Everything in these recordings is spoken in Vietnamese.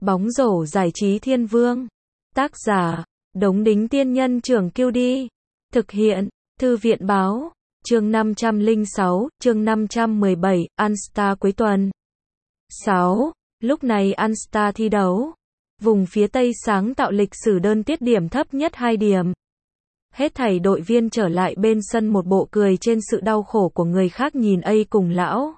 Bóng rổ giải trí thiên vương. Tác giả, Đống Đính Tiên Nhân Trưởng Kiêu Đi. Thực hiện, Thư viện Báo. Chương 506, chương 517, All-Star cuối tuần. 6. Lúc này All-Star thi đấu. Vùng phía Tây sáng tạo lịch sử đơn tiết điểm thấp nhất 2 điểm. Hết thảy đội viên trở lại bên sân một bộ cười trên sự đau khổ của người khác nhìn cùng lão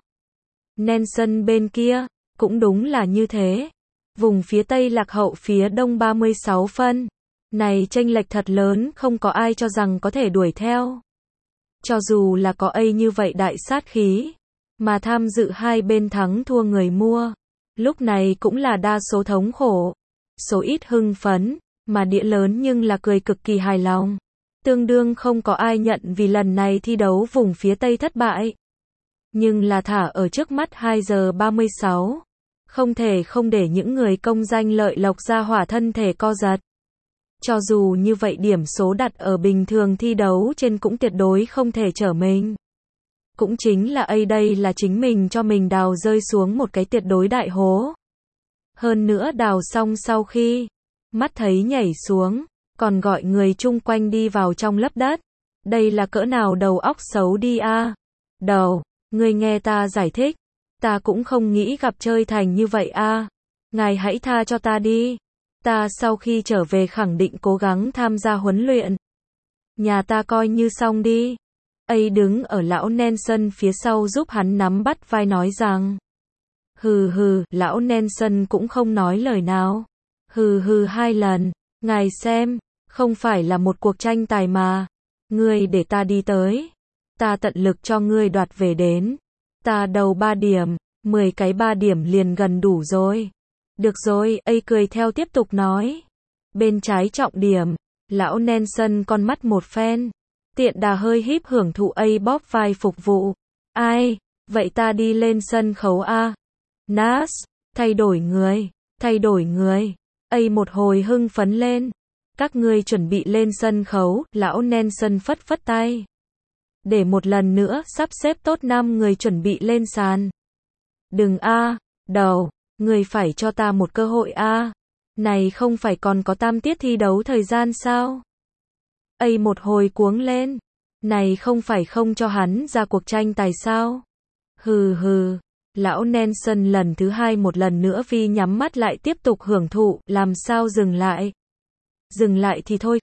Nelson bên kia, cũng đúng là như thế. Vùng phía Tây lạc hậu phía Đông 36 phân. Này chênh lệch thật lớn, không có ai cho rằng có thể đuổi theo. Cho dù là có như vậy đại sát khí, mà tham dự hai bên thắng thua người mua, lúc này cũng là đa số thống khổ, số ít hưng phấn, mà đĩa lớn nhưng là cười cực kỳ hài lòng. Tương đương không có ai nhận vì lần này thi đấu vùng phía Tây thất bại. Nhưng là thả ở trước mắt 2 giờ 36. Không thể không để những người công danh lợi lộc ra hỏa thân thể co giật. Cho dù như vậy điểm số đặt ở bình thường thi đấu trên cũng tuyệt đối không thể trở mình. Cũng chính là đây là chính mình cho mình đào rơi xuống một cái tuyệt đối đại hố. Hơn nữa đào xong sau khi mắt thấy nhảy xuống, còn gọi người chung quanh đi vào trong lấp đất. Đây là cỡ nào đầu óc xấu đi a. Đầu, người nghe ta giải thích. Ta cũng không nghĩ gặp chơi thành như vậy a. Ngài hãy tha cho ta đi. Ta sau khi trở về khẳng định cố gắng tham gia huấn luyện. Nhà ta coi như xong đi. Đứng ở lão Nelson phía sau giúp hắn nắm bắt vai nói rằng. Hừ hừ, lão Nelson cũng không nói lời nào. Hừ hừ 2 lần. Ngài xem, không phải là một cuộc tranh tài mà. Ngươi để ta đi tới. Ta tận lực cho ngươi đoạt về đến. Ta đầu 3 điểm, 10 cái 3 điểm liền gần đủ rồi. Được rồi, cười theo tiếp tục nói. Bên trái trọng điểm, lão Nelson con mắt một phen. Tiện đà hơi híp hưởng thụ bóp vai phục vụ. Ai, vậy ta đi lên sân khấu a. Nas, thay đổi người, thay đổi người. Một hồi hưng phấn lên. Các ngươi chuẩn bị lên sân khấu, lão Nelson phất phất tay. Để một lần nữa sắp xếp tốt 5 người chuẩn bị lên sàn. Đừng đầu, người phải cho ta một cơ hội Này không phải còn có 3 tiết thi đấu thời gian sao? Một hồi cuống lên. Này không phải không cho hắn ra cuộc tranh tài sao? Hừ hừ. Lão Nelson lần thứ 2 một lần nữa nhắm mắt lại tiếp tục hưởng thụ, làm sao dừng lại? Dừng lại thì thôi,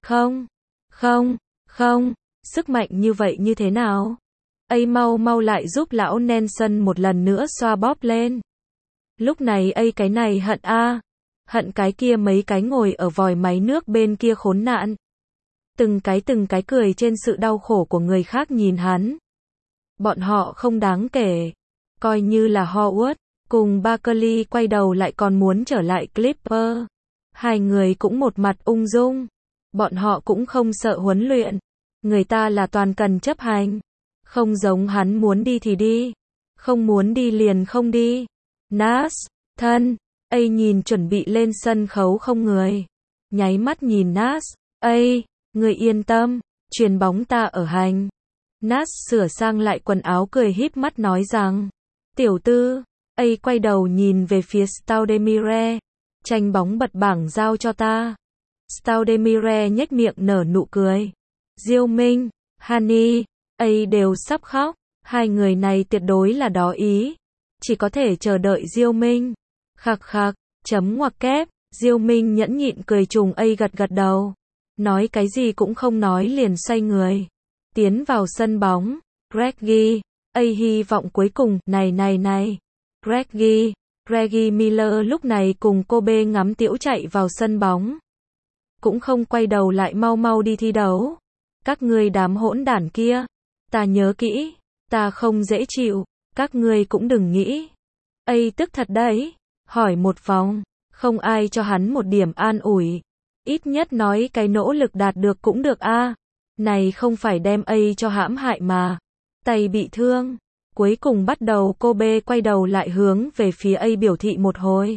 không. Sức mạnh như vậy như thế nào? Mau lại giúp lão Nelson một lần nữa xoa bóp lên. Lúc này cái này hận hận cái kia mấy cái ngồi ở vòi máy nước bên kia khốn nạn. Từng cái cười trên sự đau khổ của người khác nhìn hắn. Bọn họ không đáng kể. Coi như là Howard cùng Barkley quay đầu lại còn muốn trở lại Clipper. Hai người cũng một mặt ung dung. Bọn họ cũng không sợ huấn luyện. Người ta là toàn cần chấp hành. Không giống hắn muốn đi thì đi. Không muốn đi liền không đi. Nas, thân, nhìn chuẩn bị lên sân khấu không người. Nháy mắt nhìn Nas, người yên tâm, chuyền bóng ta ở hành. Nas sửa sang lại quần áo cười híp mắt nói rằng. Tiểu tư, quay đầu nhìn về phía Stoudemire. Tranh bóng bật bảng giao cho ta. Stoudemire nhếch miệng nở nụ cười. Diêu Minh, Hani, đều sắp khóc. Hai người này tuyệt đối là đó ý. Chỉ có thể chờ đợi Diêu Minh. Khặc khặc, chấm ngoặc kép. Diêu Minh nhẫn nhịn cười trùng gật đầu. Nói cái gì cũng không nói liền xoay người. Tiến vào sân bóng. Reggie, hy vọng cuối cùng, này. Reggie Miller lúc này cùng Kobe ngắm tĩu chạy vào sân bóng. Cũng không quay đầu lại mau đi thi đấu. Các ngươi đám hỗn đản kia. Ta nhớ kỹ. Ta không dễ chịu. Các ngươi cũng đừng nghĩ. Tức thật đấy. Hỏi một vòng. Không ai cho hắn một điểm an ủi. Ít nhất nói cái nỗ lực đạt được cũng được Này không phải đem cho hãm hại mà. Tay bị thương. Cuối cùng bắt đầu Kobe quay đầu lại hướng về phía biểu thị một hồi.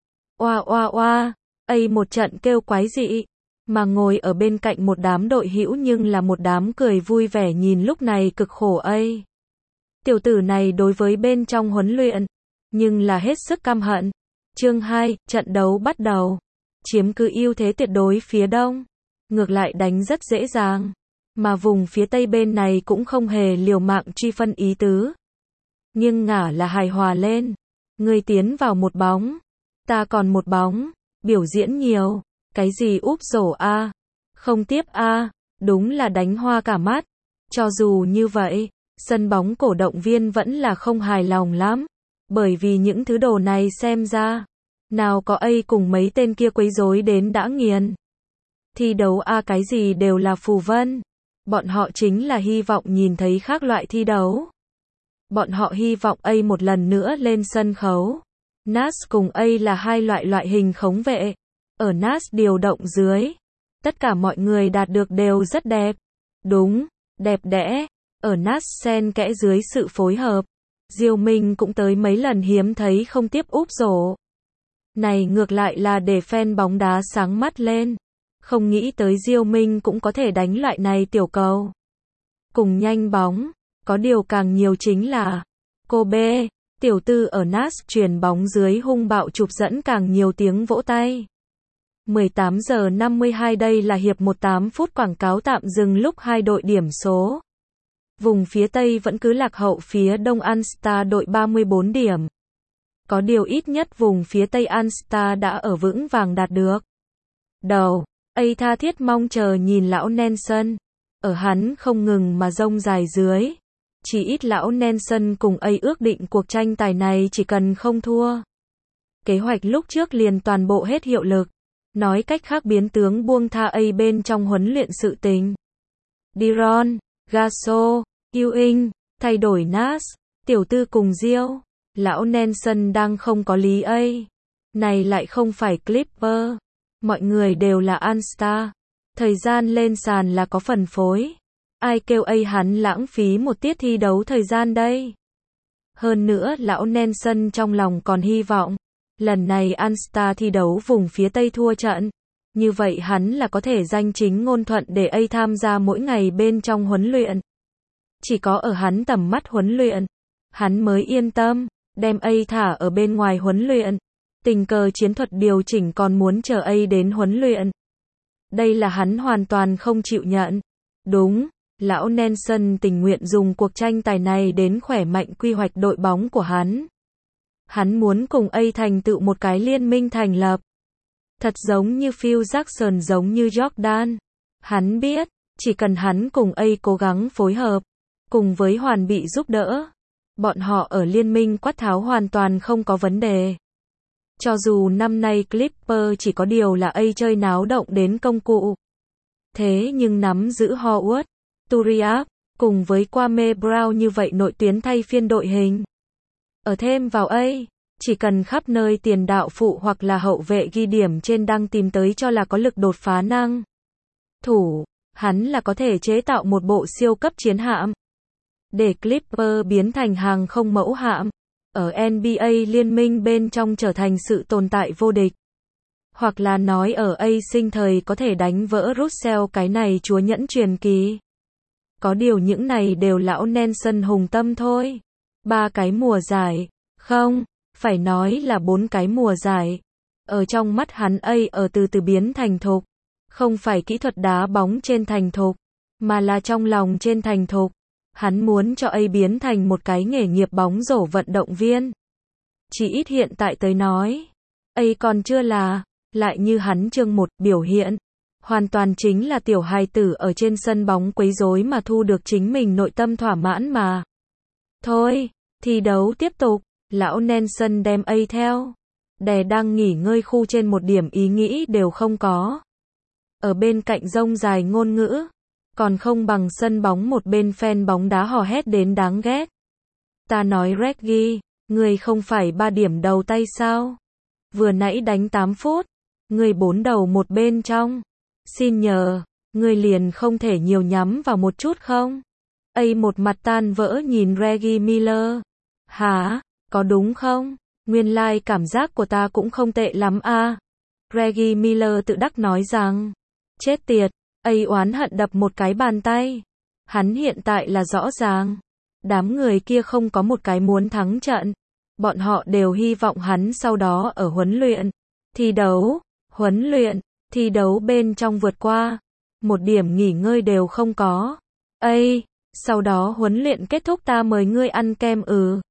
Oa. Một trận kêu quái dị. Mà ngồi ở bên cạnh một đám đội hữu nhưng là một đám cười vui vẻ nhìn lúc này cực khổ Tiểu tử này đối với bên trong huấn luyện. Nhưng là hết sức căm hận. Chương 2, trận đấu bắt đầu. Chiếm cứ ưu thế tuyệt đối phía đông. Ngược lại đánh rất dễ dàng. Mà vùng phía tây bên này cũng không hề liều mạng truy phân ý tứ. Nhưng ngả là hài hòa lên. Ngươi tiến vào một bóng. Ta còn một bóng. Biểu diễn nhiều. Cái gì úp rổ a? Không tiếp a? Đúng là đánh hoa cả mắt. Cho dù như vậy, sân bóng cổ động viên vẫn là không hài lòng lắm. Bởi vì những thứ đồ này xem ra, nào có A cùng mấy tên kia quấy rối đến đã nghiền. Thi đấu A cái gì đều là phù vân. Bọn họ chính là hy vọng nhìn thấy khác loại thi đấu. Bọn họ hy vọng A một lần nữa lên sân khấu. Nas cùng A là hai loại hình khống vệ. Ở Nas điều động dưới, tất cả mọi người đạt được đều rất đẹp. Đúng, đẹp đẽ. Ở Nas xen kẽ dưới sự phối hợp, Diêu Minh cũng tới mấy lần hiếm thấy không tiếp úp rổ. Này ngược lại là để fan bóng đá sáng mắt lên. Không nghĩ tới Diêu Minh cũng có thể đánh loại này tiểu cầu. Cùng nhanh bóng, có điều càng nhiều chính là cô B, tiểu tư ở Nas truyền bóng dưới hung bạo chụp dẫn càng nhiều tiếng vỗ tay. 18:52 đây là hiệp 18 phút quảng cáo tạm dừng lúc hai đội điểm số. Vùng phía Tây vẫn cứ lạc hậu phía Đông Anstar đội 34 điểm. Có điều ít nhất vùng phía Tây Anstar đã ở vững vàng đạt được đầu. A tha thiết mong chờ nhìn lão Nelson. Ở hắn không ngừng mà rông dài dưới. Chỉ ít lão Nelson cùng A ước định cuộc tranh tài này chỉ cần không thua. Kế hoạch lúc trước liền toàn bộ hết hiệu lực. Nói cách khác biến tướng buông tha A bên trong huấn luyện sự tình. Diron, Gasso, Ewing, thay đổi Nas, tiểu tư cùng Diêu. Lão Nelson đang không có lý A. Này lại không phải Clipper. Mọi người đều là Anstar. Thời gian lên sàn là có phần phối. Ai kêu A hắn lãng phí một tiết thi đấu thời gian đây. Hơn nữa lão Nelson trong lòng còn hy vọng. Lần này Anstar thi đấu vùng phía Tây thua trận. Như vậy hắn là có thể danh chính ngôn thuận để A tham gia mỗi ngày bên trong huấn luyện. Chỉ có ở hắn tầm mắt huấn luyện, hắn mới yên tâm, đem A thả ở bên ngoài huấn luyện. Tình cờ chiến thuật điều chỉnh còn muốn chờ A đến huấn luyện. Đây là hắn hoàn toàn không chịu nhận. Đúng, lão Nelson tình nguyện dùng cuộc tranh tài này đến khỏe mạnh quy hoạch đội bóng của hắn. Hắn muốn cùng A thành tựu một cái liên minh thành lập. Thật giống như Phil Jackson giống như Jordan. Hắn biết, chỉ cần hắn cùng A cố gắng phối hợp, cùng với hoàn bị giúp đỡ, bọn họ ở liên minh quát tháo hoàn toàn không có vấn đề. Cho dù năm nay Clipper chỉ có điều là A chơi náo động đến công cụ. Thế nhưng nắm giữ Howard, Turiaf, cùng với Kwame Brown như vậy nội tuyến thay phiên đội hình. Ở thêm vào A, chỉ cần khắp nơi tiền đạo phụ hoặc là hậu vệ ghi điểm trên đang tìm tới cho là có lực đột phá năng. Thủ, hắn là có thể chế tạo một bộ siêu cấp chiến hạm. Để Clipper biến thành hàng không mẫu hạm. Ở NBA liên minh bên trong trở thành sự tồn tại vô địch. Hoặc là nói ở A sinh thời có thể đánh vỡ Russell cái này chúa nhẫn truyền kỳ. Có điều những này đều lão Nelson hùng tâm thôi. 3 cái mùa giải. Không, phải nói là 4 cái mùa giải. Ở trong mắt hắn A ở từ từ biến thành thục. Không phải kỹ thuật đá bóng trên thành thục, mà là trong lòng trên thành thục. Hắn muốn cho A biến thành một cái nghề nghiệp bóng rổ vận động viên. Chỉ ít hiện tại tới nói, A còn chưa là, lại như hắn chương 1 biểu hiện. Hoàn toàn chính là tiểu hài tử ở trên sân bóng quấy rối mà thu được chính mình nội tâm thỏa mãn mà. Thôi, thi đấu tiếp tục, lão Nelson đem A theo. Đè đang nghỉ ngơi khu trên một điểm ý nghĩ đều không có. Ở bên cạnh rông dài ngôn ngữ. Còn không bằng sân bóng một bên fan bóng đá hò hét đến đáng ghét. Ta nói Reggie, người không phải 3 điểm đầu tay sao? Vừa nãy đánh 8 phút, người 4 đầu một bên trong. Xin nhờ, người liền không thể nhiều nhắm vào một chút không? A một mặt tan vỡ nhìn Reggie Miller. Hả, có đúng không? Nguyên lai cảm giác của ta cũng không tệ lắm a. Reggie Miller tự đắc nói rằng, chết tiệt. A oán hận đập một cái bàn tay. Hắn hiện tại là rõ ràng. Đám người kia không có một cái muốn thắng trận. Bọn họ đều hy vọng hắn sau đó ở huấn luyện, thi đấu bên trong vượt qua. Một điểm nghỉ ngơi đều không có. Sau đó huấn luyện kết thúc ta mời ngươi ăn kem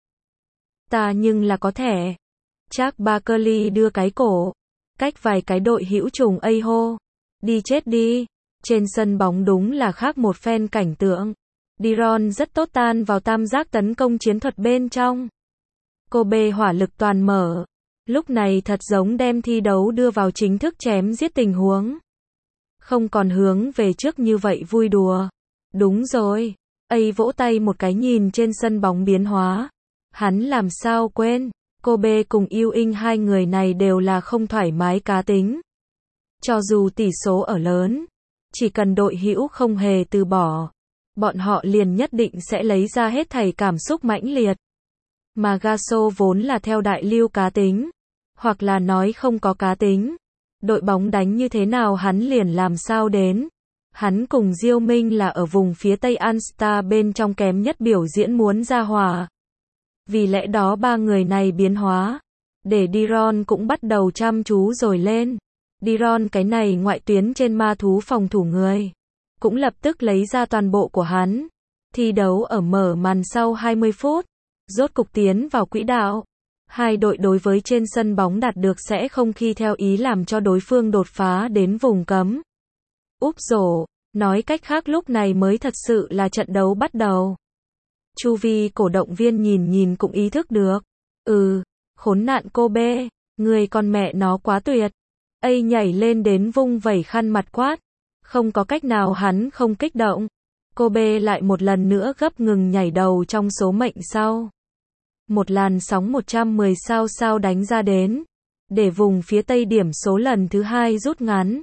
Ta nhưng là có thể. Charles Barkley đưa cái cổ. Cách vài cái đội hữu trùng hô. Đi chết đi. Trên sân bóng đúng là khác một phen cảnh tượng. De'Ron rất tốt tan vào tam giác tấn công chiến thuật bên trong. Kobe hỏa lực toàn mở. Lúc này thật giống đem thi đấu đưa vào chính thức chém giết tình huống. Không còn hướng về trước như vậy vui đùa. Đúng rồi. Vỗ tay một cái nhìn trên sân bóng biến hóa. Hắn làm sao quên. Kobe cùng Ewing hai người này đều là không thoải mái cá tính. Cho dù tỷ số ở lớn, chỉ cần đội hữu không hề từ bỏ, bọn họ liền nhất định sẽ lấy ra hết thảy cảm xúc mãnh liệt. Mà Gasol vốn là theo đại lưu cá tính, hoặc là nói không có cá tính. Đội bóng đánh như thế nào hắn liền làm sao đến. Hắn cùng Diêu Minh là ở vùng phía Tây All-Star bên trong kém nhất biểu diễn muốn ra hòa. Vì lẽ đó ba người này biến hóa, để De'Ron cũng bắt đầu chăm chú rồi lên. De'Ron cái này ngoại tuyến trên ma thú phòng thủ người, cũng lập tức lấy ra toàn bộ của hắn. Thi đấu ở mở màn sau 20 phút, rốt cục tiến vào quỹ đạo. Hai đội đối với trên sân bóng đạt được sẽ không khi theo ý làm cho đối phương đột phá đến vùng cấm. Úp rổ, nói cách khác lúc này mới thật sự là trận đấu bắt đầu. Chu vi cổ động viên nhìn cũng ý thức được. Khốn nạn Kobe, người con mẹ nó quá tuyệt. Nhảy lên đến vung vẩy khăn mặt quát. Không có cách nào hắn không kích động. Kobe lại một lần nữa gấp ngừng nhảy đầu trong số mệnh sau. Một làn sóng 110 sao đánh ra đến. Để vùng phía Tây điểm số lần thứ hai rút ngắn.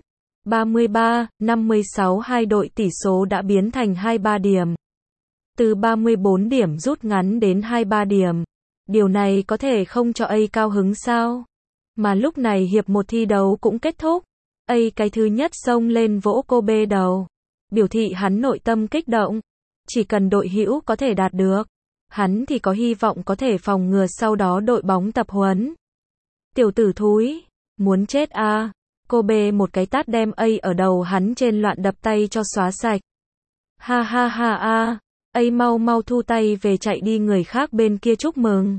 33-56 hai đội tỷ số đã biến thành 23 điểm. Từ 34 điểm rút ngắn đến 23 điểm. Điều này có thể không cho cao hứng sao? Mà lúc này hiệp một thi đấu cũng kết thúc. Cái thứ nhất xông lên vỗ Kobe đầu. Biểu thị hắn nội tâm kích động. Chỉ cần đội hữu có thể đạt được, hắn thì có hy vọng có thể phòng ngừa sau đó đội bóng tập huấn. Tiểu tử thúi, muốn chết à? Kobe một cái tát đem ở đầu hắn trên loạn đập tay cho xóa sạch. Ha ha ha a. Mau thu tay về chạy đi người khác bên kia chúc mừng.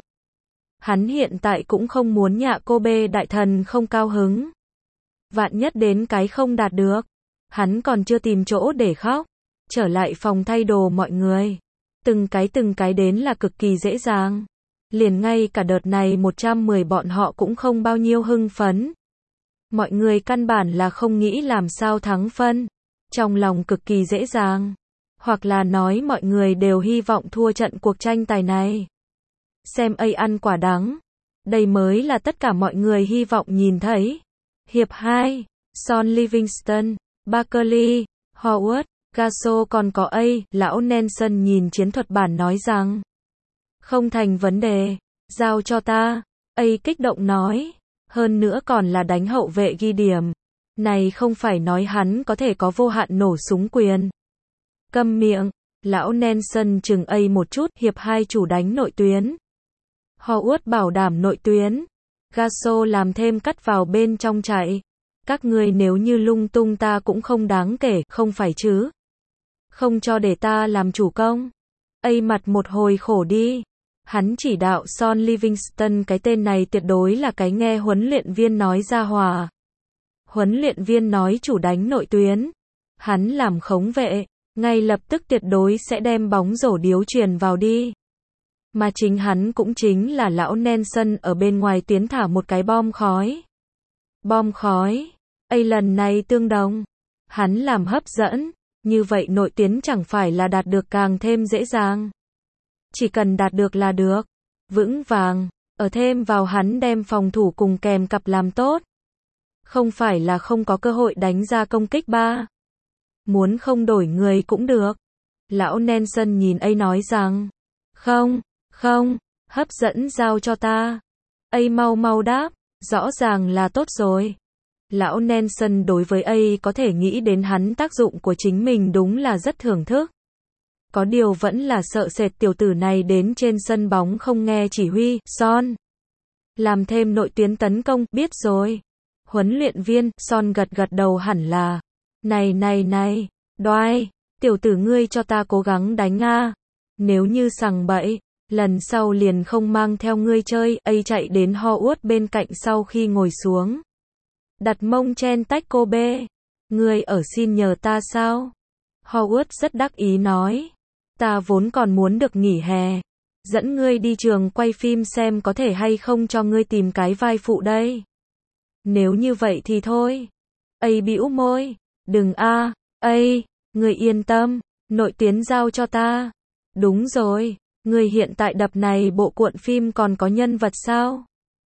Hắn hiện tại cũng không muốn nhạ Kobe đại thần không cao hứng. Vạn nhất đến cái không đạt được. Hắn còn chưa tìm chỗ để khóc. Trở lại phòng thay đồ mọi người. Từng cái đến là cực kỳ dễ dàng. Liền ngay cả đợt này 110 bọn họ cũng không bao nhiêu hưng phấn. Mọi người căn bản là không nghĩ làm sao thắng phân. Trong lòng cực kỳ dễ dàng. Hoặc là nói mọi người đều hy vọng thua trận cuộc tranh tài này. Xem ăn quả đắng. Đây mới là tất cả mọi người hy vọng nhìn thấy. Hiệp 2, Son Livingston, Barkley, Howard, Gasol còn có lão Nelson nhìn chiến thuật bản nói rằng. Không thành vấn đề, giao cho ta. Kích động nói. Hơn nữa còn là đánh hậu vệ ghi điểm. Này không phải nói hắn có thể có vô hạn nổ súng quyền. Câm miệng, lão Nelson chừng một chút, hiệp 2 chủ đánh nội tuyến. Howard bảo đảm nội tuyến. Gasol làm thêm cắt vào bên trong chạy. Các người nếu như lung tung ta cũng không đáng kể, không phải chứ? Không cho để ta làm chủ công. Mặt một hồi khổ đi. Hắn chỉ đạo Son Livingston cái tên này tuyệt đối là cái nghe huấn luyện viên nói ra hòa. Huấn luyện viên nói chủ đánh nội tuyến. Hắn làm khống vệ, ngay lập tức tuyệt đối sẽ đem bóng rổ điếu truyền vào đi. Mà chính hắn cũng chính là lão Nelson ở bên ngoài tuyến thả một cái bom khói. Bom khói. Lần này tương đồng. Hắn làm hấp dẫn. Như vậy nội tuyến chẳng phải là đạt được càng thêm dễ dàng. Chỉ cần đạt được là được. Vững vàng. Ở thêm vào hắn đem phòng thủ cùng kèm cặp làm tốt. Không phải là không có cơ hội đánh ra công kích ba. Muốn không đổi người cũng được. Lão Nelson nhìn nói rằng. Không, hấp dẫn giao cho ta. Mau đáp. Rõ ràng là tốt rồi. Lão Nelson đối với có thể nghĩ đến hắn tác dụng của chính mình đúng là rất thưởng thức. Có điều vẫn là sợ sệt tiểu tử này đến trên sân bóng không nghe chỉ huy, Son. Làm thêm nội tuyến tấn công, biết rồi. Huấn luyện viên, Son gật gật đầu hẳn là. Này, Đoai, tiểu tử ngươi cho ta cố gắng đánh a. Nếu như sằng bậy, lần sau liền không mang theo ngươi chơi, ấy chạy đến Howard bên cạnh sau khi ngồi xuống. Đặt mông chen tách cô bê. Ngươi ở xin nhờ ta sao? Howard rất đắc ý nói. Ta vốn còn muốn được nghỉ hè. Dẫn ngươi đi trường quay phim xem có thể hay không cho ngươi tìm cái vai phụ đây. Nếu như vậy thì thôi. Ây bĩu môi. Đừng a, ngươi yên tâm, nội tuyến giao cho ta. Đúng rồi, ngươi hiện tại đập này bộ cuộn phim còn có nhân vật sao?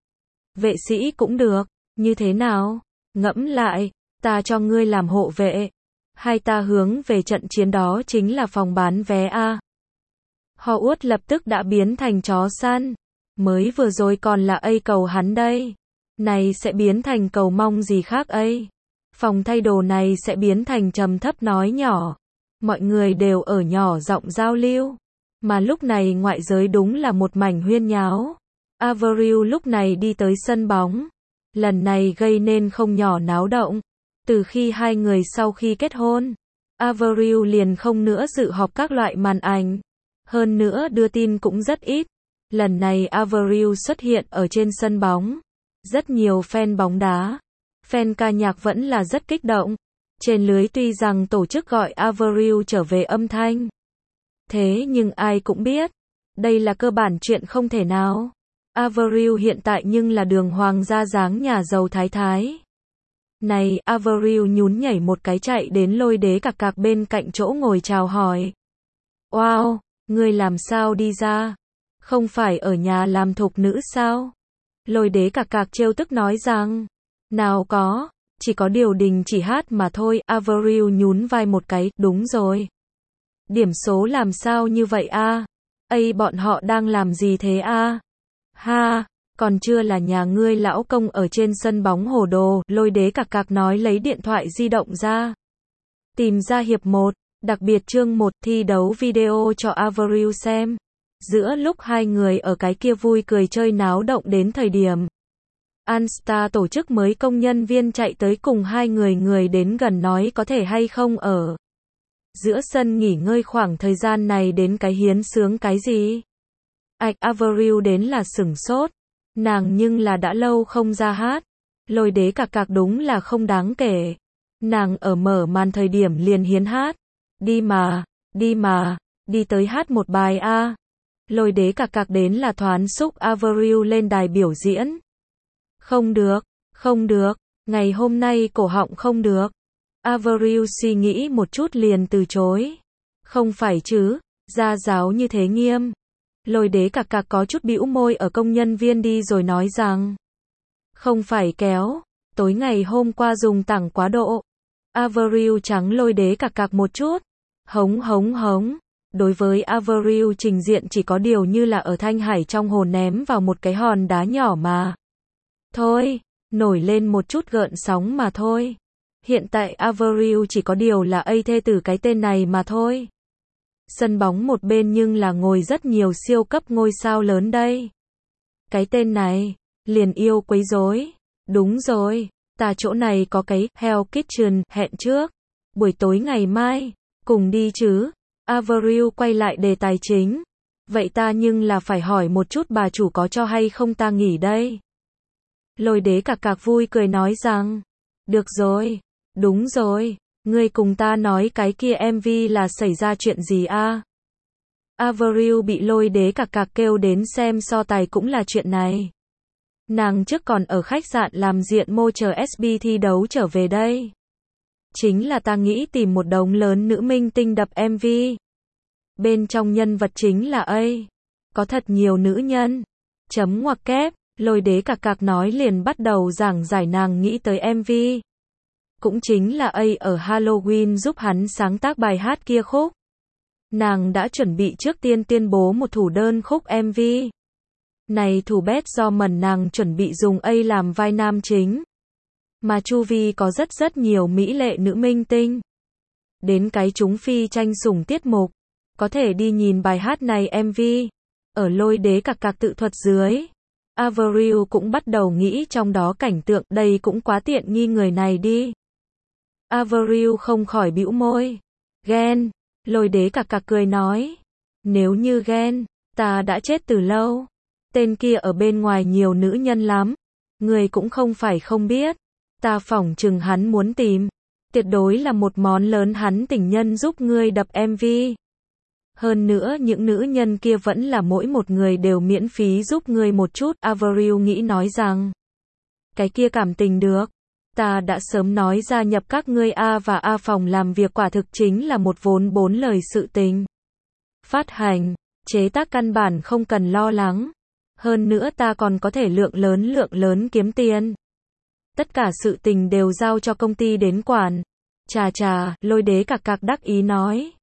Vệ sĩ cũng được, như thế nào? Ngẫm lại, ta cho ngươi làm hộ vệ. Hay ta hướng về trận chiến đó chính là phòng bán vé a. Howard lập tức đã biến thành chó săn. Mới vừa rồi còn là cầu hắn đây. Này sẽ biến thành cầu mong gì khác ấy. Phòng thay đồ này sẽ biến thành trầm thấp nói nhỏ. Mọi người đều ở nhỏ giọng giao lưu. Mà lúc này ngoại giới đúng là một mảnh huyên nháo. Avril lúc này đi tới sân bóng. Lần này gây nên không nhỏ náo động. Từ khi hai người sau khi kết hôn, Avril liền không nữa dự họp các loại màn ảnh. Hơn nữa đưa tin cũng rất ít. Lần này Avril xuất hiện ở trên sân bóng. Rất nhiều fan bóng đá, fan ca nhạc vẫn là rất kích động. Trên lưới tuy rằng tổ chức gọi Avril trở về âm thanh. Thế nhưng ai cũng biết, đây là cơ bản chuyện không thể nào. Avril hiện tại nhưng là đường hoàng gia dáng nhà giàu thái thái. Này, Avril nhún nhảy một cái chạy đến Lôi Đế Cạc Cạc bên cạnh chỗ ngồi chào hỏi. Wow, ngươi làm sao đi ra? Không phải ở nhà làm thục nữ sao? Lôi Đế Cạc Cạc trêu tức nói rằng, nào có, chỉ có điều đình chỉ hát mà thôi. Avril nhún vai một cái, đúng rồi. Điểm số làm sao như vậy a? Bọn họ đang làm gì thế a? Ha, còn chưa là nhà ngươi lão công ở trên sân bóng hồ đồ. Lôi Đế Cạc Cạc nói lấy điện thoại di động ra. Tìm ra hiệp 1, đặc biệt chương 1 thi đấu video cho Avril xem. Giữa lúc hai người ở cái kia vui cười chơi náo động đến thời điểm Anstar tổ chức mới công nhân viên chạy tới cùng hai người đến gần nói có thể hay không ở giữa sân nghỉ ngơi khoảng thời gian này đến cái hiến sướng cái gì. Avril đến là sửng sốt. Nàng nhưng là đã lâu không ra hát. Lôi Đế Cạc Cạc đúng là không đáng kể. Nàng ở mở màn thời điểm liền hiến hát. Đi mà, đi tới hát một bài a. Lôi Đế Cạc Cạc đến là thoán xúc Avril lên đài biểu diễn. Không được, ngày hôm nay cổ họng không được. Avril suy nghĩ một chút liền từ chối. Không phải chứ, gia giáo như thế nghiêm. Lôi Đế Cạc Cạc có chút bĩu môi ở công nhân viên đi rồi nói rằng, không phải kéo, tối ngày hôm qua dùng tặng quá độ. Avril trắng Lôi Đế Cạc Cạc một chút. Hống. Đối với Avril trình diện chỉ có điều như là ở Thanh Hải trong hồ ném vào một cái hòn đá nhỏ mà. Thôi, nổi lên một chút gợn sóng mà thôi. Hiện tại Avril chỉ có điều là thê tử cái tên này mà thôi. Sân bóng một bên nhưng là ngồi rất nhiều siêu cấp ngôi sao lớn đây. Cái tên này, liền yêu quấy rối. Đúng rồi, ta chỗ này có cái Hell Kitchen, hẹn trước. Buổi tối ngày mai, cùng đi chứ. Avril quay lại đề tài chính. Vậy ta nhưng là phải hỏi một chút bà chủ có cho hay không ta nghỉ đây. Lôi Đế Cạc Cạc vui cười nói rằng, được rồi, đúng rồi, ngươi cùng ta nói cái kia MV là xảy ra chuyện gì a? Avril bị Lôi Đế Cạc Cạc kêu đến xem so tài cũng là chuyện này. Nàng trước còn ở khách sạn làm diện mô chờ SB thi đấu trở về đây. Chính là ta nghĩ tìm một đống lớn nữ minh tinh đập MV. Bên trong nhân vật chính là có thật nhiều nữ nhân. Chấm ngoặc kép, Lôi Đế Cạc Cạc nói liền bắt đầu giảng giải nàng nghĩ tới MV. Cũng chính là ở Halloween giúp hắn sáng tác bài hát kia khúc. Nàng đã chuẩn bị trước tiên tuyên bố một thủ đơn khúc MV. Này thủ bét do mần nàng chuẩn bị dùng làm vai nam chính. Mà chu vi có rất nhiều mỹ lệ nữ minh tinh. Đến cái chúng phi tranh sủng tiết mục. Có thể đi nhìn bài hát này MV. Ở lôi đế cặc cặc tự thuật dưới, Avril cũng bắt đầu nghĩ trong đó cảnh tượng đây cũng quá tiện nghi người này đi. Avril không khỏi bĩu môi. Ghen. Lôi đế cặc cặc cười nói. Nếu như ghen, ta đã chết từ lâu. Tên kia ở bên ngoài nhiều nữ nhân lắm. Người cũng không phải không biết. Ta phỏng chừng hắn muốn tìm. Tuyệt đối là một món lớn hắn tình nhân giúp ngươi đập MV. Hơn nữa những nữ nhân kia vẫn là mỗi một người đều miễn phí giúp ngươi một chút. Avril nghĩ nói rằng. Cái kia cảm tình được. Ta đã sớm nói gia nhập các ngươi A và A phòng làm việc quả thực chính là một vốn 4 lời sự tình. Phát hành, chế tác căn bản không cần lo lắng. Hơn nữa ta còn có thể lượng lớn kiếm tiền. Tất cả sự tình đều giao cho công ty đến quản. Chà, lôi đế cặc cặc đắc ý nói.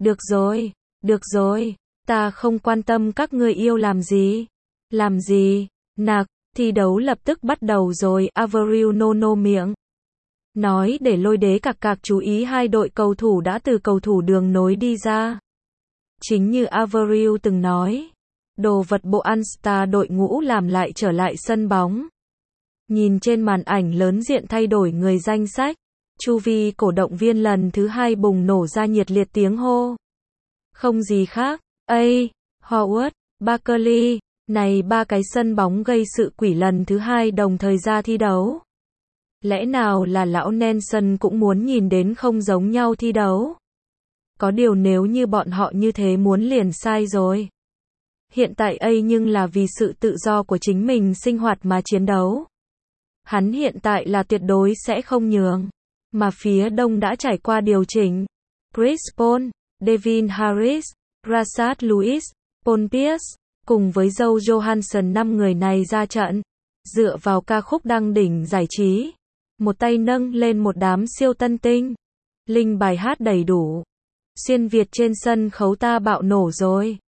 Được rồi, ta không quan tâm các ngươi yêu làm gì. Làm gì, nạc, thi đấu lập tức bắt đầu rồi, Avril nô miệng. Nói để lôi đế cặc cặc chú ý hai đội cầu thủ đã từ cầu thủ đường nối đi ra. Chính như Avril từng nói, đồ vật bộ All-Star đội ngũ làm lại trở lại sân bóng. Nhìn trên màn ảnh lớn diện thay đổi người danh sách, chu vi cổ động viên lần thứ 2 bùng nổ ra nhiệt liệt tiếng hô. Không gì khác, Howard, Barkley, này ba cái sân bóng gây sự quỷ lần thứ 2 đồng thời ra thi đấu. Lẽ nào là lão Nelson cũng muốn nhìn đến không giống nhau thi đấu? Có điều nếu như bọn họ như thế muốn liền sai rồi. Hiện tại nhưng là vì sự tự do của chính mình sinh hoạt mà chiến đấu. Hắn hiện tại là tuyệt đối sẽ không nhường. Mà phía đông đã trải qua điều chỉnh. Chris Paul, Devin Harris, Rashard Lewis, Paul Pierce, cùng với Joe Johansson 5 người này ra trận. Dựa vào ca khúc đăng đỉnh giải trí. Một tay nâng lên một đám siêu tân tinh. Linh bài hát đầy đủ. Xuyên Việt trên sân khấu ta bạo nổ rồi.